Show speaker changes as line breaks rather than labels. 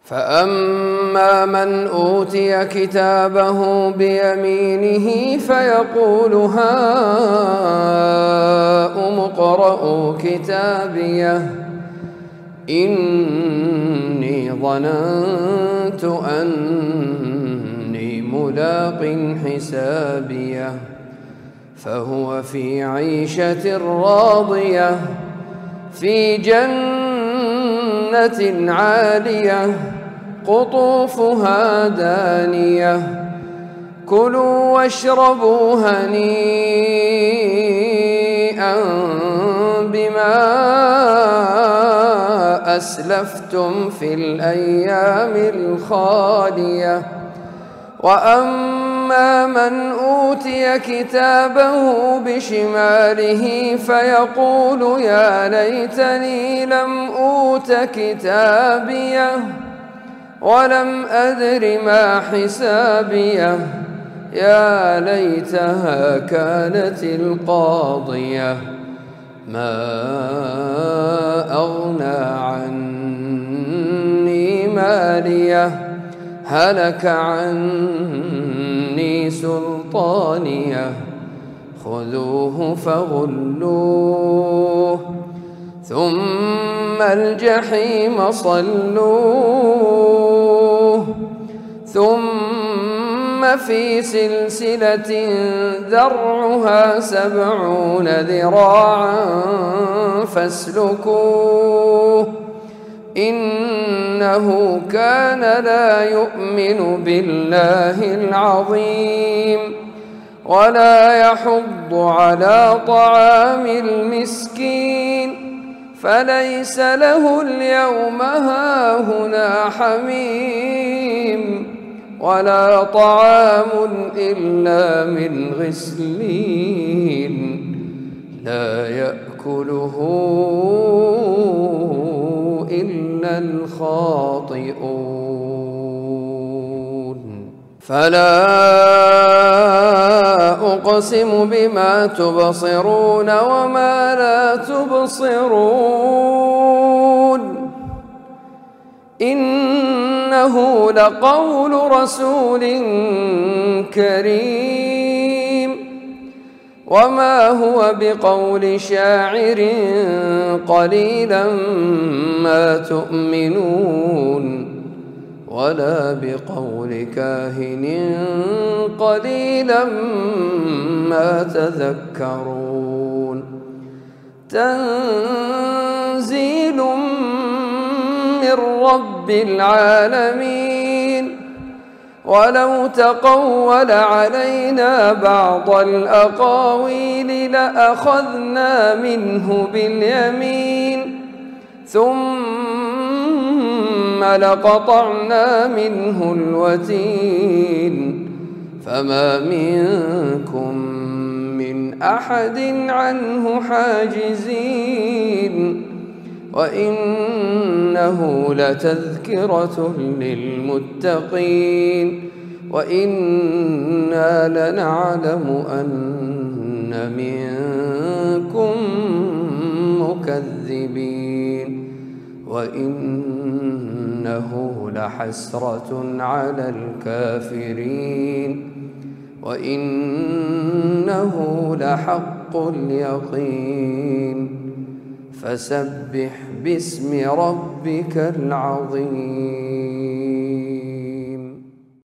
فأما من أوتي كتابه بيمينه فيقول هاؤم اقرءوا كتابيه إني ظننت أني ملاق حسابيه فهو في عيشة راضية في جنة عالية قطوفها دانية كلوا واشربوا هنيئا بما أسلفتم في الأيام الخالية وأما من أوتي كتابه بشماله فيقول يا ليتني لم أوت كتابيه ولم أدر ما حسابيه يا ليتها كانت القاضية ما أغنى عني ماليه هلك عني سلطانيه خذوه فغلوه ثم الجحيم صلوه ثم في سلسلة ذرعها 70 ذراعا فاسلكوه إنه كان لا يؤمن بالله العظيم ولا يحض على طعام المسكين فليس له اليوم هاهنا حميم ولا طعام إلا من غسلين لا يأكله إلا الخاطئون فلا أقسم بما تبصرون وما لا تبصرون إنه لقول رسول كريم وما هو بقول شاعر قليلا ما تؤمنون ولا بقول كاهن قليلا ما تذكرون تنزيل من رب العالمين ولو تقول علينا بعض الأقاويل لأخذنا منه باليمين ثم لقطعنا منه الوتين فما منكم من أحد عنه حاجزين وإنه لتذكرة للمتقين وإنا لنعلم أن منكم مكذبين وإنه لحسرة على الكافرين وإنه لحق اليقين فسبح باسم ربك العظيم.